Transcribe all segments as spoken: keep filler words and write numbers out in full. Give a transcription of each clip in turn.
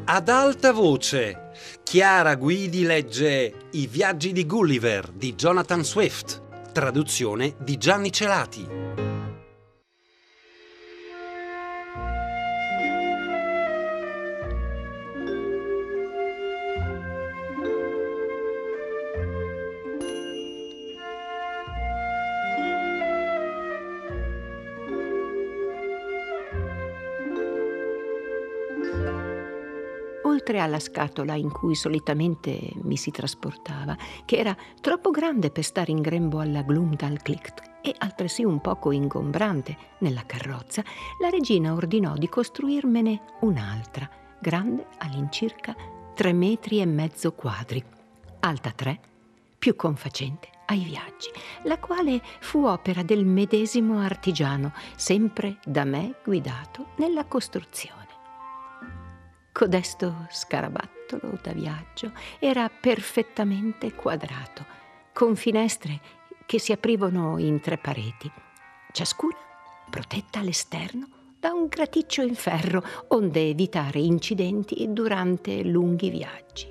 Ad alta voce, Chiara Guidi legge I viaggi di Gulliver di Jonathan Swift, traduzione di Gianni Celati. Oltre alla scatola in cui solitamente mi si trasportava, che era troppo grande per stare in grembo alla Glumdalclitch e altresì un poco ingombrante nella carrozza, la regina ordinò di costruirmene un'altra, grande all'incirca tre metri e mezzo quadri, alta tre, più confacente ai viaggi, la quale fu opera del medesimo artigiano, sempre da me guidato nella costruzione. Codesto scarabattolo da viaggio era perfettamente quadrato, con finestre che si aprivano in tre pareti, ciascuna protetta all'esterno da un graticcio in ferro, onde evitare incidenti durante lunghi viaggi.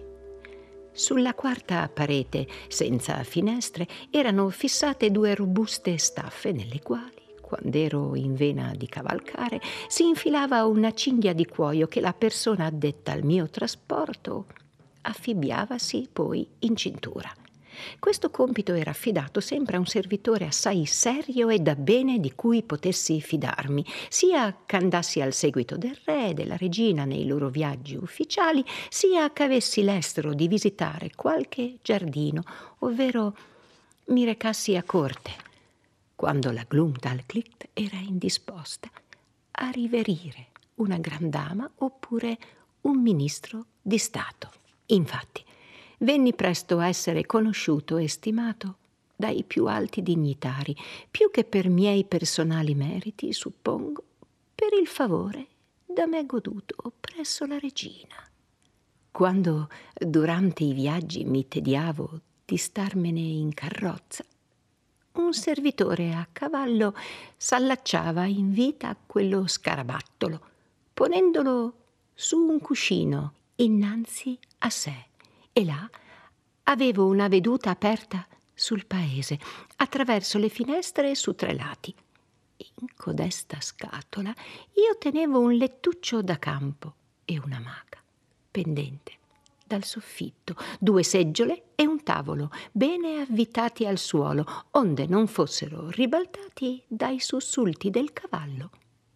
Sulla quarta parete, senza finestre, erano fissate due robuste staffe nelle quali, quando ero in vena di cavalcare, si infilava una cinghia di cuoio che la persona addetta al mio trasporto affibbiavasi poi in cintura. Questo compito era affidato sempre a un servitore assai serio e da bene di cui potessi fidarmi, sia ch'andassi al seguito del re e della regina nei loro viaggi ufficiali, sia ch'avessi l'estero di visitare qualche giardino, ovvero mi recassi a corte, quando la Glumdalclitch era indisposta a riverire una gran dama oppure un ministro di Stato. Infatti, venni presto a essere conosciuto e stimato dai più alti dignitari, più che per miei personali meriti, suppongo, per il favore da me goduto presso la regina. Quando durante i viaggi mi tediavo di starmene in carrozza, un servitore a cavallo s'allacciava in vita a quello scarabattolo, ponendolo su un cuscino innanzi a sé, e là avevo una veduta aperta sul paese, attraverso le finestre su tre lati. In codesta scatola io tenevo un lettuccio da campo e una maca pendente dal soffitto, due seggiole e un tavolo bene avvitati al suolo, onde non fossero ribaltati dai sussulti del cavallo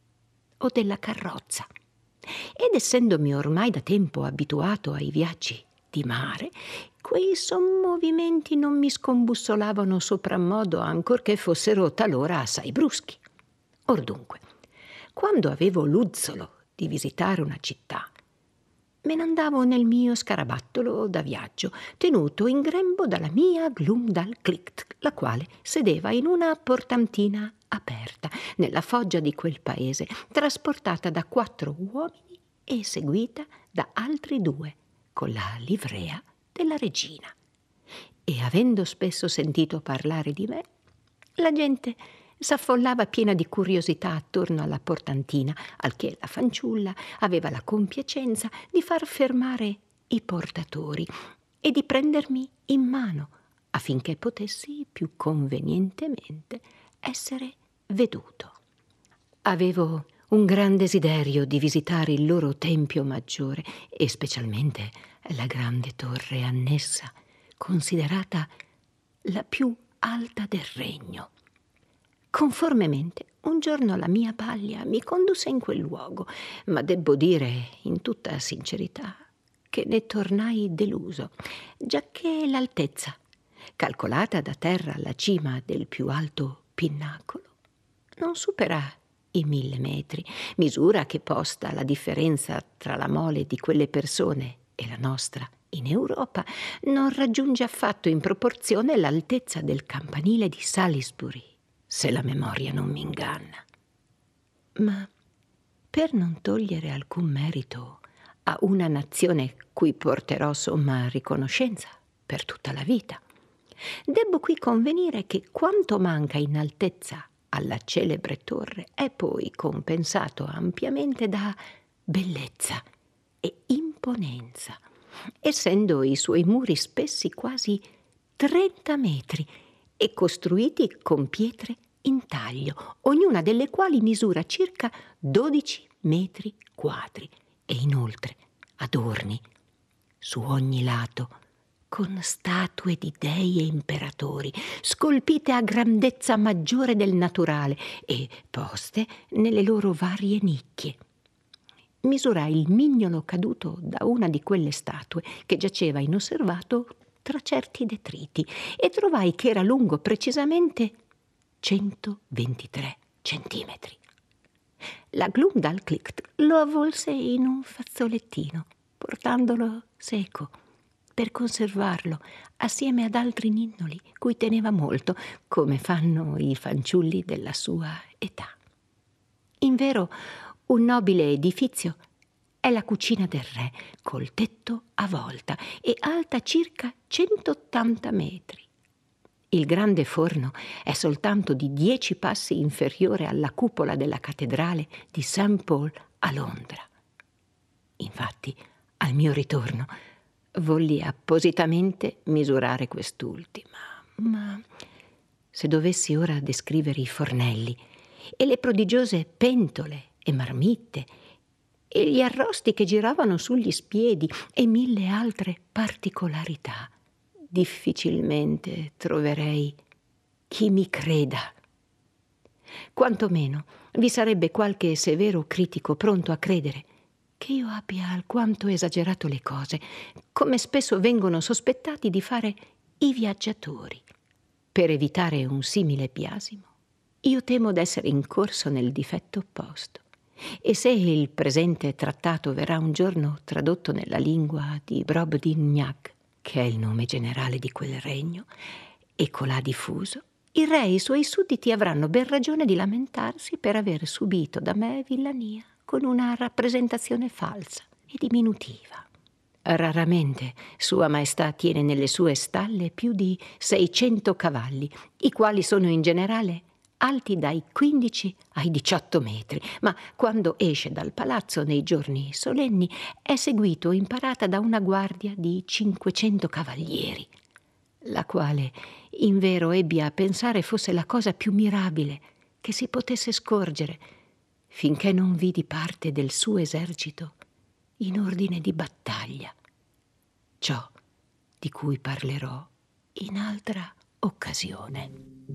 o della carrozza. Ed essendomi ormai da tempo abituato ai viaggi di mare, quei sommovimenti non mi scombussolavano soprammodo, ancorché fossero talora assai bruschi. Or dunque, quando avevo l'uzzolo di visitare una città, me n'andavo nel mio scarabattolo da viaggio, tenuto in grembo dalla mia Glumdalclitch, la quale sedeva in una portantina aperta nella foggia di quel paese, trasportata da quattro uomini e seguita da altri due, con la livrea della regina. E avendo spesso sentito parlare di me, la gente s'affollava piena di curiosità attorno alla portantina, al che la fanciulla aveva la compiacenza di far fermare i portatori e di prendermi in mano, affinché potessi più convenientemente essere veduto. Avevo un gran desiderio di visitare il loro tempio maggiore e specialmente la grande torre annessa, considerata la più alta del regno. Conformemente, un giorno la mia paglia mi condusse in quel luogo, ma debbo dire in tutta sincerità che ne tornai deluso, giacché l'altezza, calcolata da terra alla cima del più alto pinnacolo, non supera i mille metri, misura che, posta la differenza tra la mole di quelle persone e la nostra in Europa, non raggiunge affatto in proporzione l'altezza del campanile di Salisbury, se la memoria non mi inganna. Ma per non togliere alcun merito a una nazione cui porterò somma riconoscenza per tutta la vita, debbo qui convenire che quanto manca in altezza alla celebre torre è poi compensato ampiamente da bellezza e imponenza imponenza, essendo i suoi muri spessi quasi trenta metri e costruiti con pietre in taglio, ognuna delle quali misura circa dodici metri quadri, e inoltre adorni su ogni lato con statue di dei e imperatori, scolpite a grandezza maggiore del naturale e poste nelle loro varie nicchie. Misurai il mignolo caduto da una di quelle statue che giaceva inosservato tra certi detriti e trovai che era lungo precisamente centoventitré centimetri. La Glumdalclitch lo avvolse in un fazzolettino, portandolo seco, per conservarlo assieme ad altri ninnoli cui teneva molto, come fanno i fanciulli della sua età. Invero, un nobile edifizio è la cucina del re, col tetto a volta e alta circa centottanta metri. Il grande forno è soltanto di dieci passi inferiore alla cupola della cattedrale di Saint Paul a Londra. Infatti, al mio ritorno, volli appositamente misurare quest'ultima, ma se dovessi ora descrivere i fornelli e le prodigiose pentole e marmitte e gli arrosti che giravano sugli spiedi e mille altre particolarità, difficilmente troverei chi mi creda. Quantomeno vi sarebbe qualche severo critico pronto a credere che io abbia alquanto esagerato le cose, come spesso vengono sospettati di fare i viaggiatori. Per evitare un simile biasimo, io temo d'essere incorso nel difetto opposto. E se il presente trattato verrà un giorno tradotto nella lingua di Brobdingnag, che è il nome generale di quel regno, e colà diffuso, il re e i suoi sudditi avranno ben ragione di lamentarsi per aver subito da me villania con una rappresentazione falsa e diminutiva. Raramente Sua Maestà tiene nelle sue stalle più di seicento cavalli, i quali sono in generale alti dai quindici ai diciotto metri, ma quando esce dal palazzo nei giorni solenni è seguito in parata da una guardia di cinquecento cavalieri, la quale invero ebbi a pensare fosse la cosa più mirabile che si potesse scorgere, finché non vidi parte del suo esercito in ordine di battaglia, ciò di cui parlerò in altra occasione.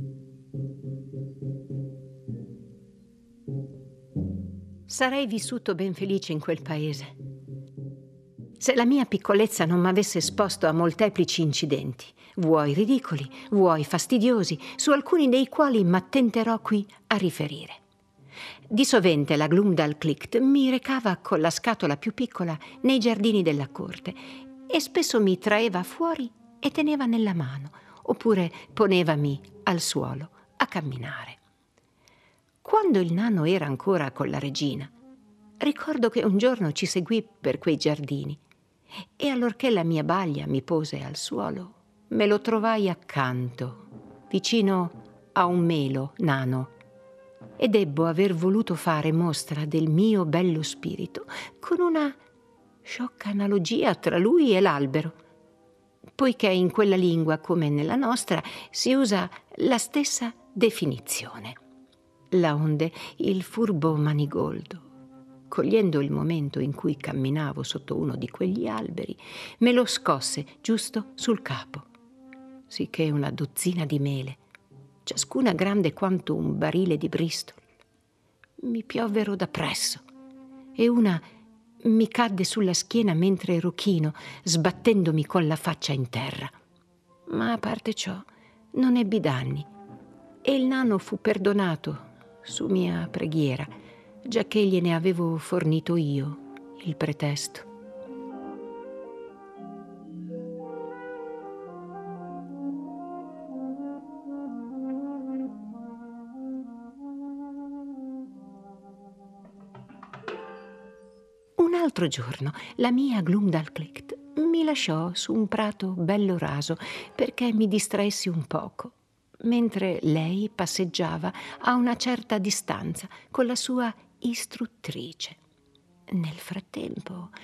Sarei vissuto ben felice in quel paese se la mia piccolezza non m'avesse esposto a molteplici incidenti, vuoi ridicoli, vuoi fastidiosi, su alcuni dei quali m'attenterò qui a riferire. Di sovente la Glumdalclitch mi recava con la scatola più piccola nei giardini della corte e spesso mi traeva fuori e teneva nella mano, oppure ponevami al suolo a camminare. Quando il nano era ancora con la regina, ricordo che un giorno ci seguì per quei giardini e allorché la mia baglia mi pose al suolo, me lo trovai accanto, vicino a un melo nano, e debbo aver voluto fare mostra del mio bello spirito con una sciocca analogia tra lui e l'albero, poiché in quella lingua, come nella nostra, si usa la stessa definizione. Laonde il furbo Manigoldo, cogliendo il momento in cui camminavo sotto uno di quegli alberi, me lo scosse giusto sul capo, sicché una dozzina di mele, ciascuna grande quanto un barile di Bristol, mi piovvero da presso, e una mi cadde sulla schiena mentre ero chino, sbattendomi con la faccia in terra. Ma a parte ciò, non ebbi danni, e il nano fu perdonato su mia preghiera, giacché gliene avevo fornito io il pretesto. Un altro giorno la mia Glumdalclitch mi lasciò su un prato bello raso perché mi distraessi un poco, mentre lei passeggiava a una certa distanza con la sua istruttrice. Nel frattempo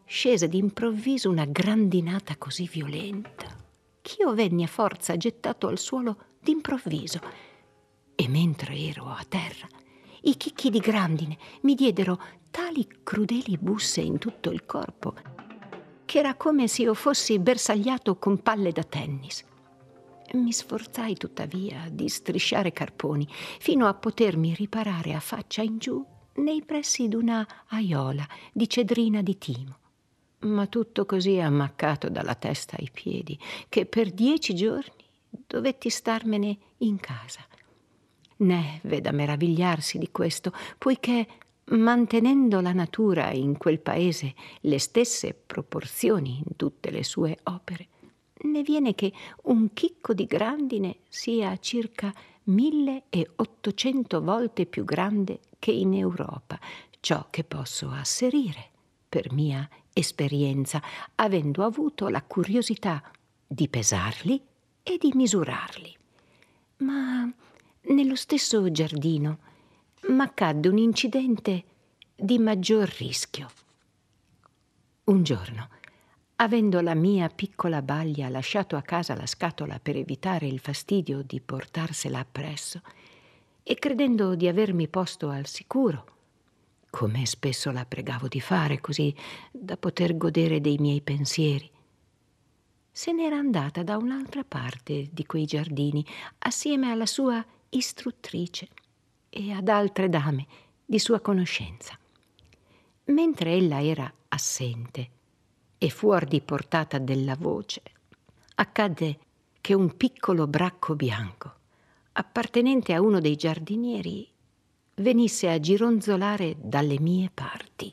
scese d'improvviso una grandinata così violenta ch'io venni a forza gettato al suolo d'improvviso, e mentre ero a terra i chicchi di grandine mi diedero tali crudeli busse in tutto il corpo che era come se io fossi bersagliato con palle da tennis. Mi sforzai tuttavia di strisciare carponi fino a potermi riparare a faccia in giù nei pressi d'una aiola di cedrina di timo, ma tutto così ammaccato dalla testa ai piedi che per dieci giorni dovetti starmene in casa. Né v'è da meravigliarsi di questo, poiché mantenendo la natura in quel paese le stesse proporzioni in tutte le sue opere, ne viene che un chicco di grandine sia circa mille e ottocento volte più grande che in Europa, ciò che posso asserire per mia esperienza, avendo avuto la curiosità di pesarli e di misurarli. Ma nello stesso giardino m'accadde un incidente di maggior rischio. Un giorno, avendo la mia piccola baglia lasciato a casa la scatola per evitare il fastidio di portarsela appresso, e credendo di avermi posto al sicuro, come spesso la pregavo di fare così da poter godere dei miei pensieri, se n'era andata da un'altra parte di quei giardini assieme alla sua istruttrice e ad altre dame di sua conoscenza. Mentre ella era assente e fuor di portata della voce, accadde che un piccolo bracco bianco, appartenente a uno dei giardinieri, venisse a gironzolare dalle mie parti.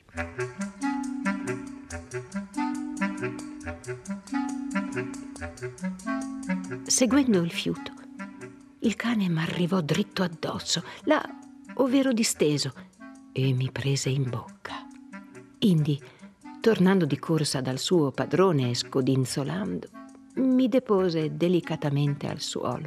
Seguendo il fiuto, il cane m'arrivò dritto addosso, là ov'ero disteso, e mi prese in bocca. Indi, tornando di corsa dal suo padrone e scodinzolando, mi depose delicatamente al suolo.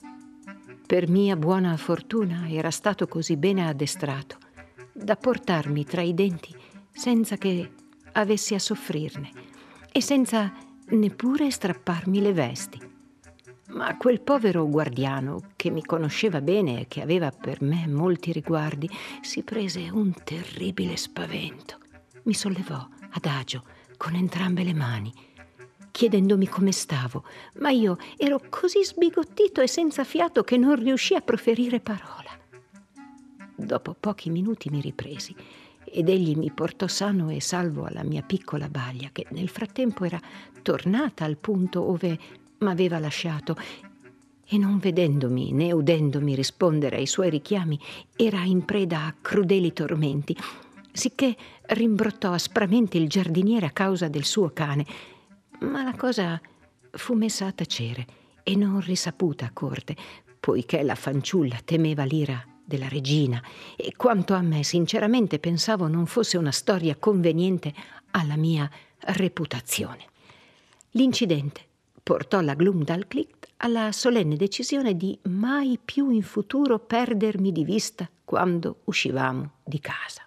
Per mia buona fortuna era stato così bene addestrato da portarmi tra i denti senza che avessi a soffrirne e senza neppure strapparmi le vesti. Ma quel povero guardiano, che mi conosceva bene e che aveva per me molti riguardi, si prese un terribile spavento. Mi sollevò adagio con entrambe le mani, chiedendomi come stavo, ma io ero così sbigottito e senza fiato che non riuscii a proferire parola. Dopo pochi minuti mi ripresi ed egli mi portò sano e salvo alla mia piccola baglia, che nel frattempo era tornata al punto ove m'aveva lasciato, e non vedendomi né udendomi rispondere ai suoi richiami era in preda a crudeli tormenti, sicché rimbrottò aspramente il giardiniere a causa del suo cane. Ma la cosa fu messa a tacere e non risaputa a corte, poiché la fanciulla temeva l'ira della regina, e quanto a me sinceramente pensavo non fosse una storia conveniente alla mia reputazione. L'incidente portò la Glumdalclitch alla solenne decisione di mai più in futuro perdermi di vista quando uscivamo di casa.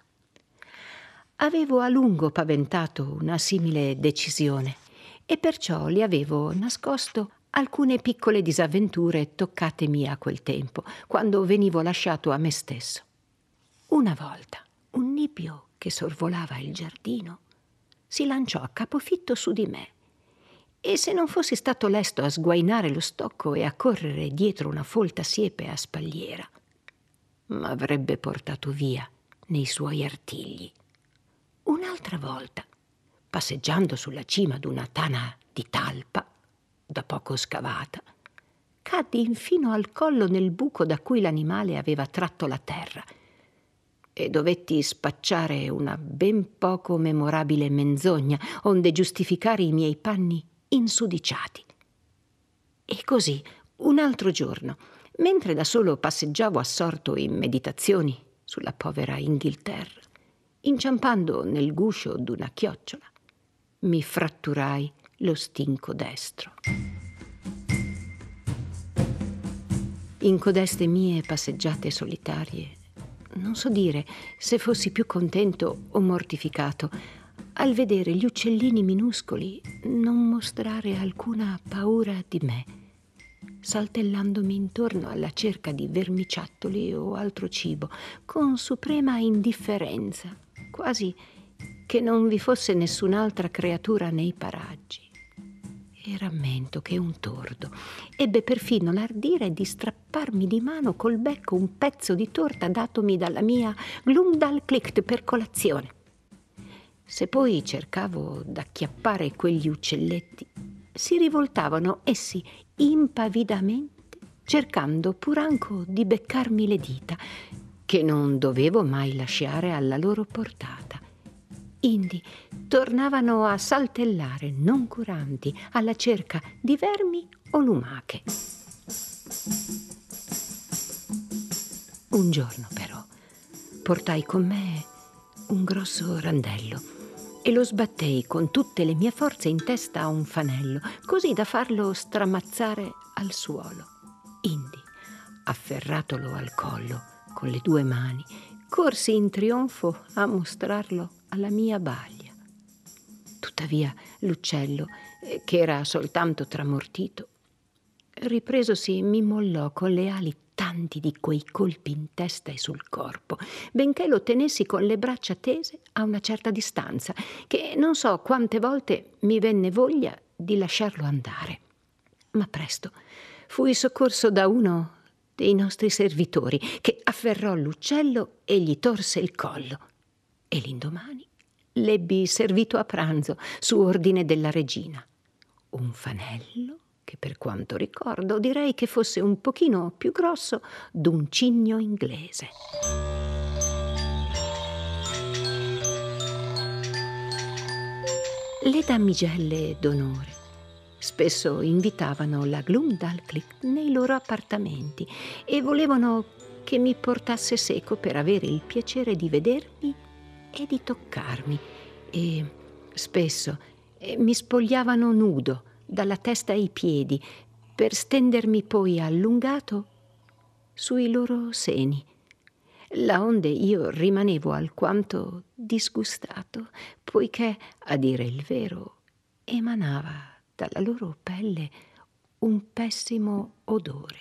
Avevo a lungo paventato una simile decisione e perciò le avevo nascosto alcune piccole disavventure toccatemi a quel tempo, quando venivo lasciato a me stesso. Una volta un nibbio che sorvolava il giardino si lanciò a capofitto su di me, e se non fossi stato lesto a sguainare lo stocco e a correre dietro una folta siepe a spalliera, m'avrebbe portato via nei suoi artigli. Un'altra volta, passeggiando sulla cima d'una tana di talpa, da poco scavata, caddi infino al collo nel buco da cui l'animale aveva tratto la terra e dovetti spacciare una ben poco memorabile menzogna onde giustificare i miei panni insudiciati. E così, un altro giorno, mentre da solo passeggiavo assorto in meditazioni sulla povera Inghilterra, inciampando nel guscio d'una chiocciola, mi fratturai lo stinco destro. In codeste mie passeggiate solitarie, non so dire se fossi più contento o mortificato, al vedere gli uccellini minuscoli non mostrare alcuna paura di me, saltellandomi intorno alla cerca di vermiciattoli o altro cibo, con suprema indifferenza, quasi che non vi fosse nessun'altra creatura nei paraggi. E rammento che un tordo ebbe perfino l'ardire di strapparmi di mano col becco un pezzo di torta datomi dalla mia Glumdalclicht per colazione. Se poi cercavo d'acchiappare quegli uccelletti, si rivoltavano essi impavidamente, cercando pur anco di beccarmi le dita, che non dovevo mai lasciare alla loro portata. Indi tornavano a saltellare noncuranti alla cerca di vermi o lumache. Un giorno però portai con me un grosso randello e lo sbattei con tutte le mie forze in testa a un fanello, così da farlo stramazzare al suolo. Indi, afferratolo al collo con le due mani, corsi in trionfo a mostrarlo alla mia baglia. Tuttavia l'uccello, che era soltanto tramortito, ripresosi mi mollò con le ali tanti di quei colpi in testa e sul corpo, benché lo tenessi con le braccia tese a una certa distanza, che non so quante volte mi venne voglia di lasciarlo andare. Ma presto fui soccorso da uno dei nostri servitori, che afferrò l'uccello e gli torse il collo, e l'indomani l'ebbi servito a pranzo su ordine della regina. Un fanello che, per quanto ricordo, direi che fosse un pochino più grosso d'un cigno inglese. Le damigelle d'onore spesso invitavano la Glumdalclicht nei loro appartamenti e volevano che mi portasse seco per avere il piacere di vedermi e di toccarmi, e spesso eh, mi spogliavano nudo dalla testa ai piedi per stendermi poi allungato sui loro seni, laonde io rimanevo alquanto disgustato, poiché, a dire il vero, emanava dalla loro pelle un pessimo odore.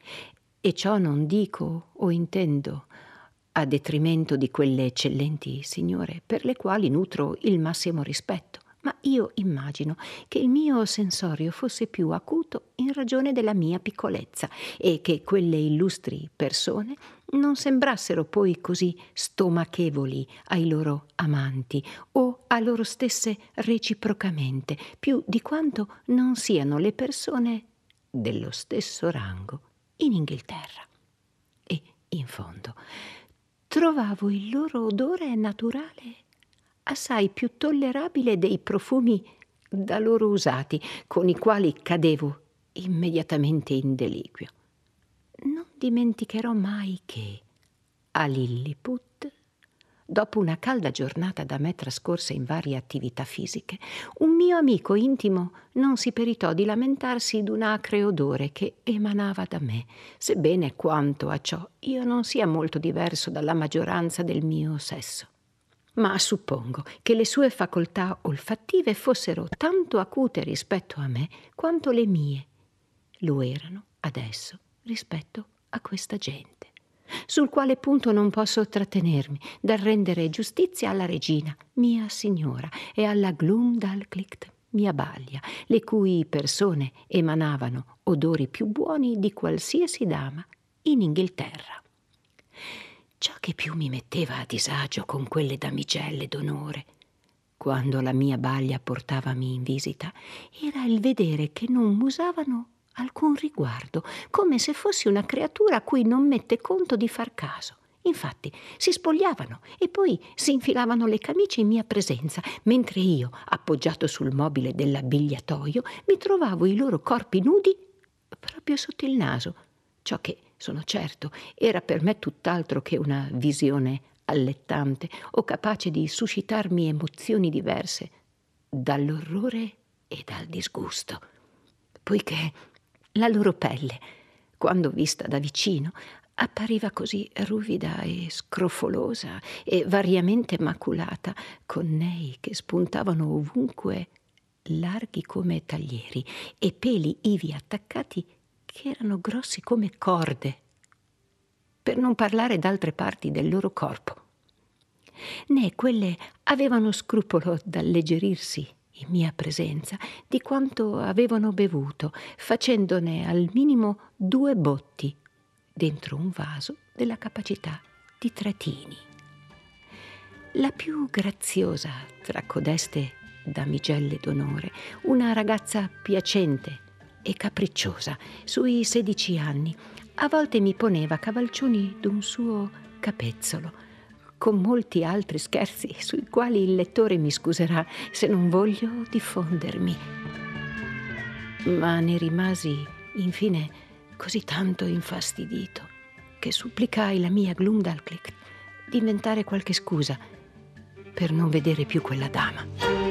E ciò non dico o intendo a detrimento di quelle eccellenti signore per le quali nutro il massimo rispetto, ma io immagino che il mio sensorio fosse più acuto in ragione della mia piccolezza e che quelle illustri persone non sembrassero poi così stomachevoli ai loro amanti o a loro stesse reciprocamente, più di quanto non siano le persone dello stesso rango in Inghilterra. E, in fondo, trovavo il loro odore naturale assai più tollerabile dei profumi da loro usati, con i quali cadevo immediatamente in deliquio. Non dimenticherò mai che a Lilliput, dopo una calda giornata da me trascorsa in varie attività fisiche, un mio amico intimo non si peritò di lamentarsi d'un acre odore che emanava da me, sebbene quanto a ciò io non sia molto diverso dalla maggioranza del mio sesso. Ma suppongo che le sue facoltà olfattive fossero tanto acute rispetto a me quanto le mie lo erano adesso rispetto a questa gente, sul quale punto non posso trattenermi dal rendere giustizia alla regina, mia signora, e alla Glumdalclicht, mia baglia, le cui persone emanavano odori più buoni di qualsiasi dama in Inghilterra. Ciò che più mi metteva a disagio con quelle damigelle d'onore, quando la mia baglia portavami in visita, era il vedere che non m'usavano alcun riguardo, come se fossi una creatura a cui non mette conto di far caso. Infatti si spogliavano e poi si infilavano le camicie in mia presenza, mentre io, appoggiato sul mobile dell'abbigliatoio, mi trovavo i loro corpi nudi proprio sotto il naso, ciò che, sono certo, era per me tutt'altro che una visione allettante o capace di suscitarmi emozioni diverse dall'orrore e dal disgusto, poiché la loro pelle, quando vista da vicino, Appariva così ruvida e scrofolosa e variamente maculata, con nei che spuntavano ovunque, larghi come taglieri, e peli ivi attaccati che erano grossi come corde, per non parlare d'altre parti del loro corpo. Né quelle avevano scrupolo d'alleggerirsi in mia presenza di quanto avevano bevuto, facendone al minimo due botti dentro un vaso della capacità di tre tini. La più graziosa tra codeste damigelle d'onore, una ragazza piacente e capricciosa, sui sedici anni, a volte mi poneva cavalcioni d'un suo capezzolo, con molti altri scherzi sui quali il lettore mi scuserà se non voglio diffondermi. Ma ne rimasi, infine, così tanto infastidito che supplicai la mia Glumdalclitch di inventare qualche scusa per non vedere più quella dama.